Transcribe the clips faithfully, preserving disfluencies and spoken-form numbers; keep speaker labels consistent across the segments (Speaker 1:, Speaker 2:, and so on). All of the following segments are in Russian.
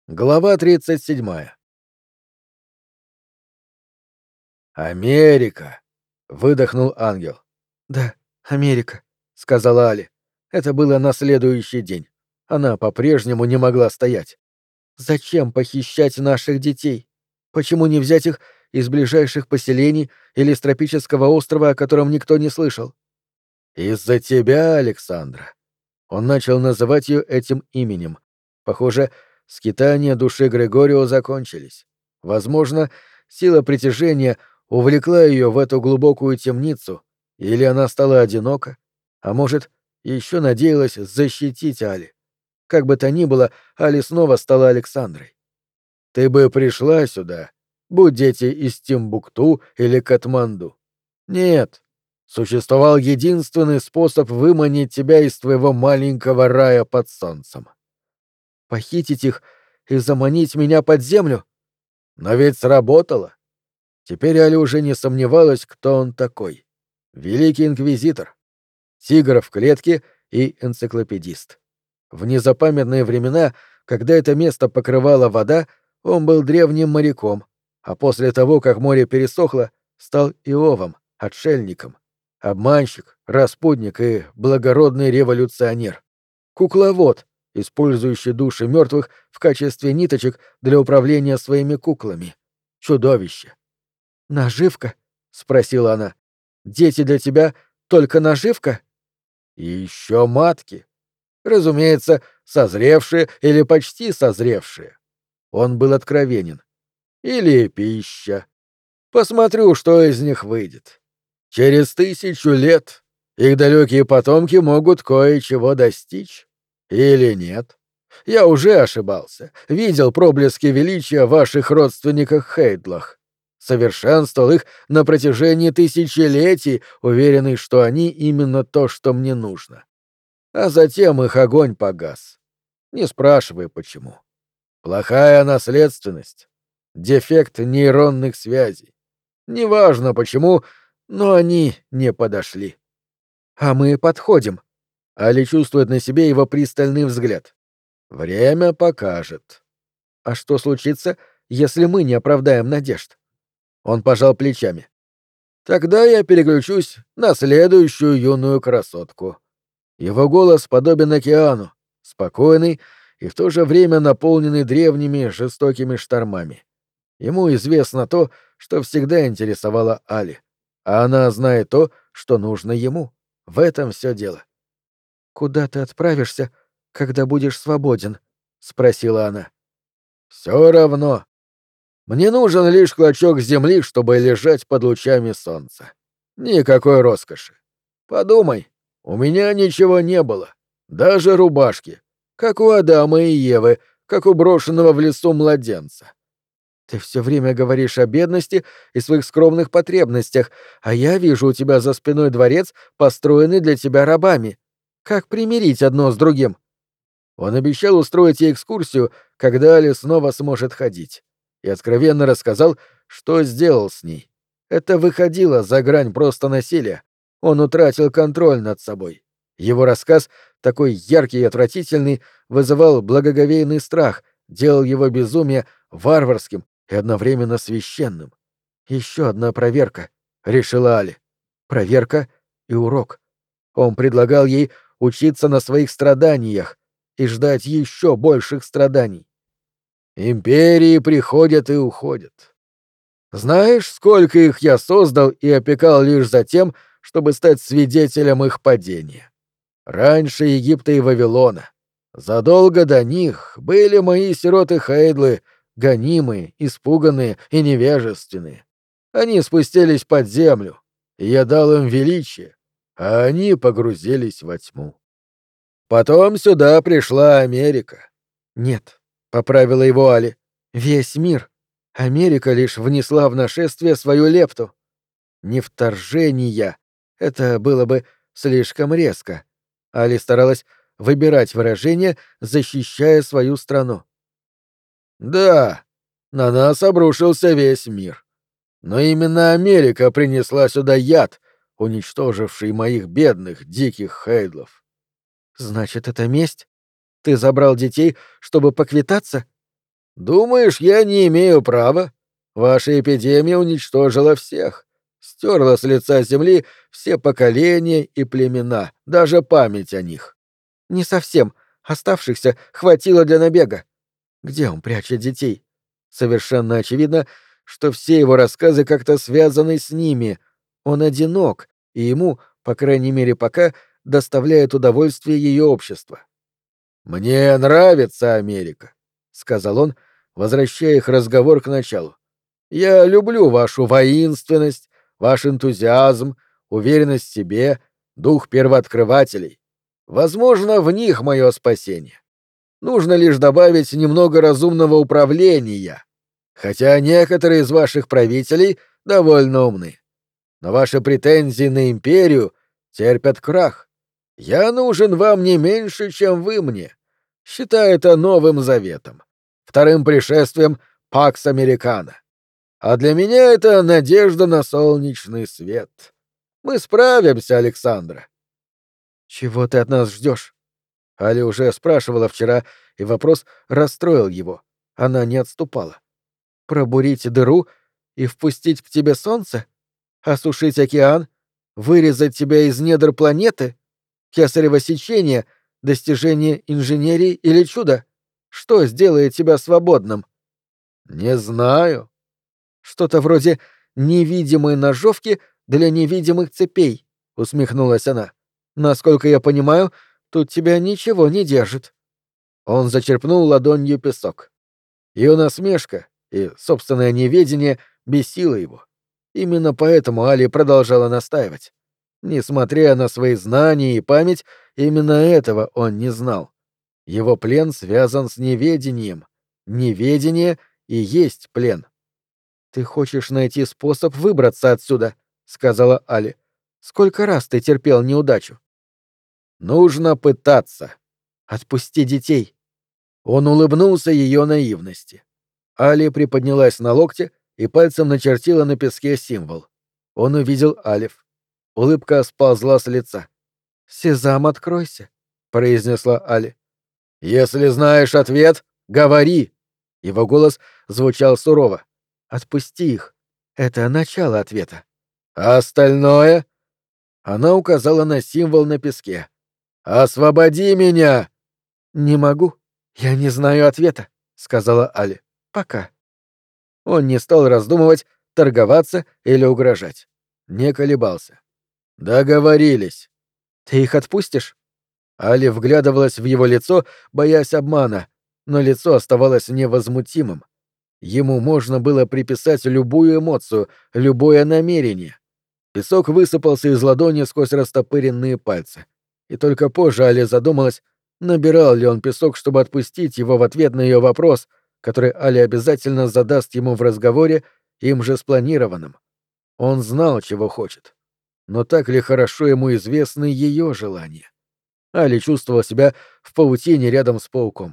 Speaker 1: Глава тридцать седьмая. «Америка!» — выдохнул ангел. «Да, Америка», — сказала Али. Это было на следующий день. Она по-прежнему не могла стоять. «Зачем похищать наших детей? Почему не взять их из ближайших поселений или с тропического острова, о котором никто не слышал?» «Из-за тебя, Александра». Он начал называть ее этим именем. Похоже, скитания души Грегорио закончились. Возможно, сила притяжения увлекла ее в эту глубокую темницу, или она стала одинока, а может, еще надеялась защитить Али. Как бы то ни было, Али снова стала Александрой. «Ты бы пришла сюда, будь дети из Тимбукту или Катманду. Нет, существовал единственный способ выманить тебя из твоего маленького рая под солнцем. Похитить их и заманить меня под землю? Но ведь сработало. Теперь Али уже не сомневалась, кто он такой. Великий инквизитор, тигр в клетке и энциклопедист. В незапамятные времена, когда это место покрывала вода, он был древним моряком, а после того, как море пересохло, стал Иовом, отшельником. Обманщик, распутник и благородный революционер. Кукловод, использующий души мертвых в качестве ниточек для управления своими куклами. Чудовище. «Наживка?» — спросила она. «Дети для тебя только наживка?» «И еще матки. Разумеется, созревшие или почти созревшие». Он был откровенен. «Или пища. Посмотрю, что из них выйдет. Через тысячу лет их далекие потомки могут кое-чего достичь. Или нет. Я уже ошибался. Видел проблески величия в ваших родственниках Хейдлах. Совершенствовал их на протяжении тысячелетий, уверенный, что они именно то, что мне нужно. А затем их огонь погас. Не спрашивай, почему. Плохая наследственность. Дефект нейронных связей. Неважно почему, но они не подошли. А мы подходим. Али чувствует на себе его пристальный взгляд. Время покажет. А что случится, если мы не оправдаем надежд? Он пожал плечами. Тогда я переключусь на следующую юную красотку. Его голос подобен океану, спокойный и в то же время наполненный древними жестокими штормами. Ему известно то, что всегда интересовало Али, а она знает то, что нужно ему. В этом все дело. «Куда ты отправишься, когда будешь свободен?» — спросила она. «Все равно. Мне нужен лишь клочок земли, чтобы лежать под лучами солнца. Никакой роскоши. Подумай, у меня ничего не было, даже рубашки, как у Адама и Евы, как у брошенного в лесу младенца. Ты все время говоришь о бедности и своих скромных потребностях, а я вижу у тебя за спиной дворец, построенный для тебя рабами. Как примирить одно с другим?» Он обещал устроить ей экскурсию, когда Али снова сможет ходить, и откровенно рассказал, что сделал с ней. Это выходило за грань просто насилия. Он утратил контроль над собой. Его рассказ, такой яркий и отвратительный, вызывал благоговейный страх, делал его безумие варварским и одновременно священным. «Еще одна проверка», — решила Али. Проверка и урок. Он предлагал ей учиться на своих страданиях и ждать еще больших страданий. Империи приходят и уходят. Знаешь, сколько их я создал и опекал лишь за тем, чтобы стать свидетелем их падения? Раньше Египта и Вавилона. Задолго до них были мои сироты Хейдлы, гонимые, испуганные и невежественные. Они спустились под землю, и я дал им величие, а они погрузились во тьму. Потом сюда пришла Америка. Нет, — поправила его Али, — весь мир. Америка лишь внесла в нашествие свою лепту. Не вторжение. Это было бы слишком резко. Али старалась выбирать выражения, защищая свою страну. Да, на нас обрушился весь мир. Но именно Америка принесла сюда яд, уничтоживший моих бедных, диких хейдлов. Значит, это месть? Ты забрал детей, чтобы поквитаться? Думаешь, я не имею права? Ваша эпидемия уничтожила всех. Стерла с лица земли все поколения и племена, даже память о них. Не совсем. Оставшихся хватило для набега. Где он прячет детей? Совершенно очевидно, что все его рассказы как-то связаны с ними. Он одинок, и ему, по крайней мере пока, доставляет удовольствие ее общество. «Мне нравится Америка», — сказал он, возвращая их разговор к началу. «Я люблю вашу воинственность, ваш энтузиазм, уверенность в себе, дух первооткрывателей. Возможно, в них мое спасение. Нужно лишь добавить немного разумного управления, хотя некоторые из ваших правителей довольно умны. Но ваши претензии на империю терпят крах. Я нужен вам не меньше, чем вы мне. Считай это новым заветом, вторым пришествием Пакс Американо. А для меня это надежда на солнечный свет. Мы справимся, Александра. Чего ты от нас ждешь? Али уже спрашивала вчера, и вопрос расстроил его. Она не отступала. Пробурить дыру и впустить к тебе солнце? Осушить океан? Вырезать тебя из недр планеты? Кесарево сечение? Достижение инженерии или чудо? Что сделает тебя свободным? Не знаю. Что-то вроде невидимой ножовки для невидимых цепей, усмехнулась она. Насколько я понимаю, тут тебя ничего не держит. Он зачерпнул ладонью песок. Ее насмешка и собственное неведение бесило его. Именно поэтому Али продолжала настаивать. Несмотря на свои знания и память, именно этого он не знал. Его плен связан с неведением. Неведение и есть плен. «Ты хочешь найти способ выбраться отсюда», — сказала Али. «Сколько раз ты терпел неудачу?» «Нужно пытаться. Отпусти детей». Он улыбнулся ее наивности. Али приподнялась на локте и пальцем начертила на песке символ. Он увидел алиф. Улыбка сползла с лица. «Сезам, откройся», — произнесла Али. «Если знаешь ответ, говори!» Его голос звучал сурово. «Отпусти их. Это начало ответа». «А остальное?» Она указала на символ на песке. «Освободи меня!» «Не могу. Я не знаю ответа», — сказала Али. «Пока». Он не стал раздумывать, торговаться или угрожать. Не колебался. «Договорились». «Ты их отпустишь?» Али вглядывалась в его лицо, боясь обмана, но лицо оставалось невозмутимым. Ему можно было приписать любую эмоцию, любое намерение. Песок высыпался из ладони сквозь растопыренные пальцы. И только позже Али задумалась, набирал ли он песок, чтобы отпустить его в ответ на ее вопрос, который Али обязательно задаст ему в разговоре, им же спланированном. Он знал, чего хочет. Но так ли хорошо ему известны ее желания? Али чувствовал себя в паутине рядом с пауком.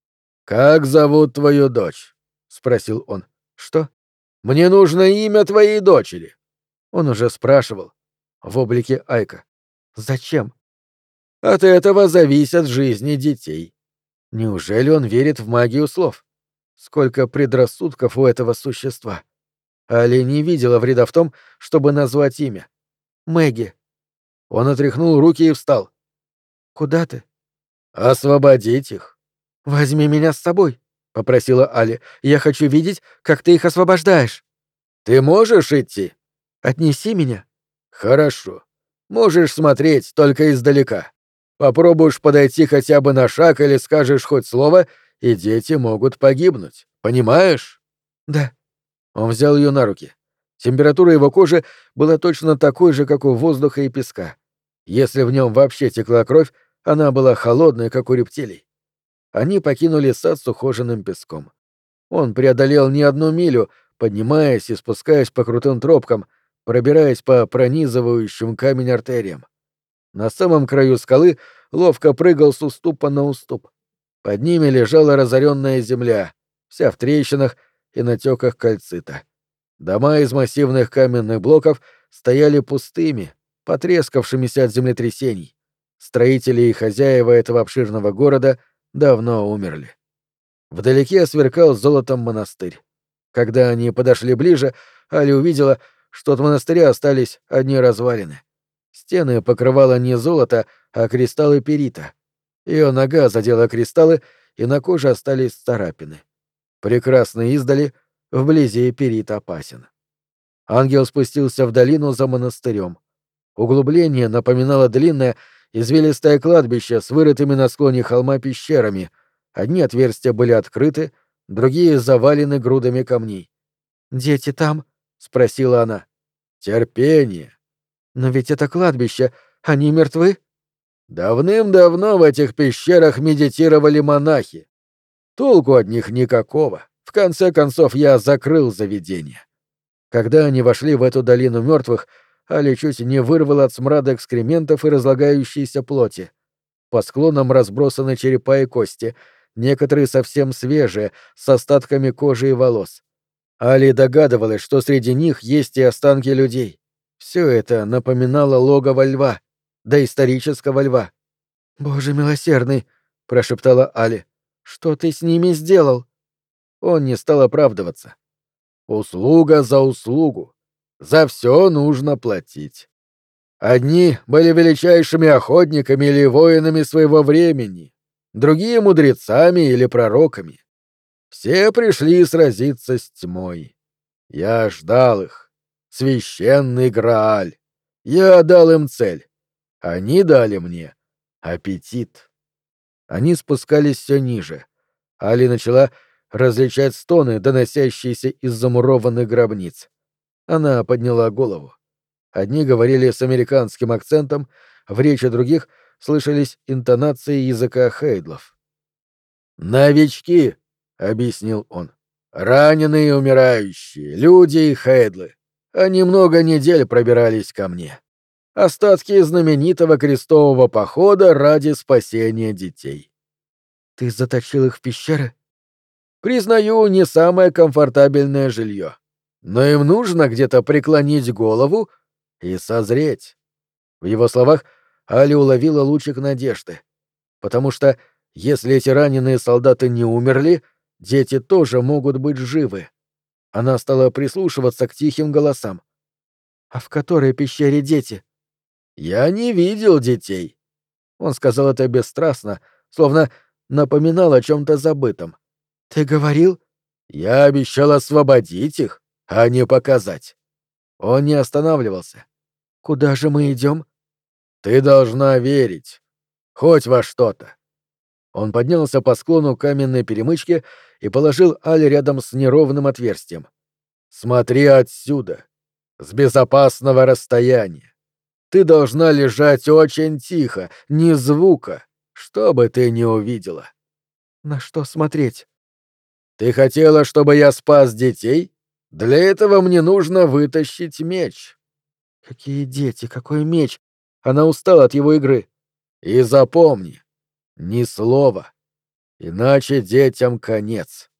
Speaker 1: «Как зовут твою дочь?» — спросил он. «Что?» «Мне нужно имя твоей дочери». Он уже спрашивал. В облике Айка. «Зачем?» «От этого зависят жизни детей». Неужели он верит в магию слов? Сколько предрассудков у этого существа. Али не видела вреда в том, чтобы назвать имя. Мэгги. Он отряхнул руки и встал. «Куда ты?» «Освободить их». «Возьми меня с собой», — попросила Али. «Я хочу видеть, как ты их освобождаешь». «Ты можешь идти?» «Отнеси меня». «Хорошо. Можешь смотреть только издалека. Попробуешь подойти хотя бы на шаг или скажешь хоть слово, и дети могут погибнуть. Понимаешь?» «Да». Он взял ее на руки. Температура его кожи была точно такой же, как у воздуха и песка. Если в нем вообще текла кровь, она была холодной, как у рептилий. Они покинули сад с ухоженным песком. Он преодолел не одну милю, поднимаясь и спускаясь по крутым тропкам, пробираясь по пронизывающим камень артериям. На самом краю скалы ловко прыгал с уступа на уступ. Под ними лежала разоренная земля, вся в трещинах и натеках кальцита. Дома из массивных каменных блоков стояли пустыми, потрескавшимися от землетрясений. Строители и хозяева этого обширного города давно умерли. Вдалеке сверкал золотом монастырь. Когда они подошли ближе, Али увидела, что от монастыря остались одни развалины. Стены покрывало не золото, а кристаллы перита. Ее нога задела кристаллы, и на коже остались царапины. Прекрасно издали, вблизи перит опасен. Ангел спустился в долину за монастырем. Углубление напоминало длинное, извилистое кладбище с вырытыми на склоне холма пещерами. Одни отверстия были открыты, другие завалены грудами камней. «Дети там?» — спросила она. «Терпение». «Но ведь это кладбище. Они мертвы?» «Давным-давно в этих пещерах медитировали монахи. Толку от них никакого. В конце концов, я закрыл заведение». Когда они вошли в эту долину мертвых, Али чуть не вырвала от смрада экскрементов и разлагающейся плоти. По склонам разбросаны черепа и кости, некоторые совсем свежие, с остатками кожи и волос. Али догадывалась, что среди них есть и останки людей. Все это напоминало логово льва, доисторического льва. «Боже милосердный!» — прошептала Али. «Что ты с ними сделал?» Он не стал оправдываться. «Услуга за услугу. За все нужно платить. Одни были величайшими охотниками или воинами своего времени, другие — мудрецами или пророками. Все пришли сразиться с тьмой. Я ждал их. Священный Грааль. Я дал им цель. Они дали мне аппетит». Они спускались все ниже. Али начала различать стоны, доносящиеся из замурованных гробниц. Она подняла голову. Одни говорили с американским акцентом, в речи других слышались интонации языка хейдлов. «Новички», — объяснил он, — «раненые и умирающие, люди и хейдлы. Они много недель пробирались ко мне. Остатки знаменитого крестового похода ради спасения детей». «Ты заточил их в пещеры?» «Признаю, не самое комфортабельное жилье. Но им нужно где-то преклонить голову и созреть». В его словах Али уловила лучик надежды. Потому что, если эти раненые солдаты не умерли, дети тоже могут быть живы. Она стала прислушиваться к тихим голосам. «А в которой пещере дети?» «Я не видел детей». Он сказал это бесстрастно, словно напоминал о чем-то забытом. «Ты говорил?» «Я обещал освободить их, а не показать». Он не останавливался. «Куда же мы идем?» «Ты должна верить. Хоть во что-то». Он поднялся по склону каменной перемычки и положил Али рядом с неровным отверстием. «Смотри отсюда, с безопасного расстояния. Ты должна лежать очень тихо, ни звука, что бы ты ни увидела». «На что смотреть?» «Ты хотела, чтобы я спас детей? Для этого мне нужно вытащить меч». «Какие дети, какой меч?» Она устала от его игры. «И запомни, ни слова, иначе детям конец».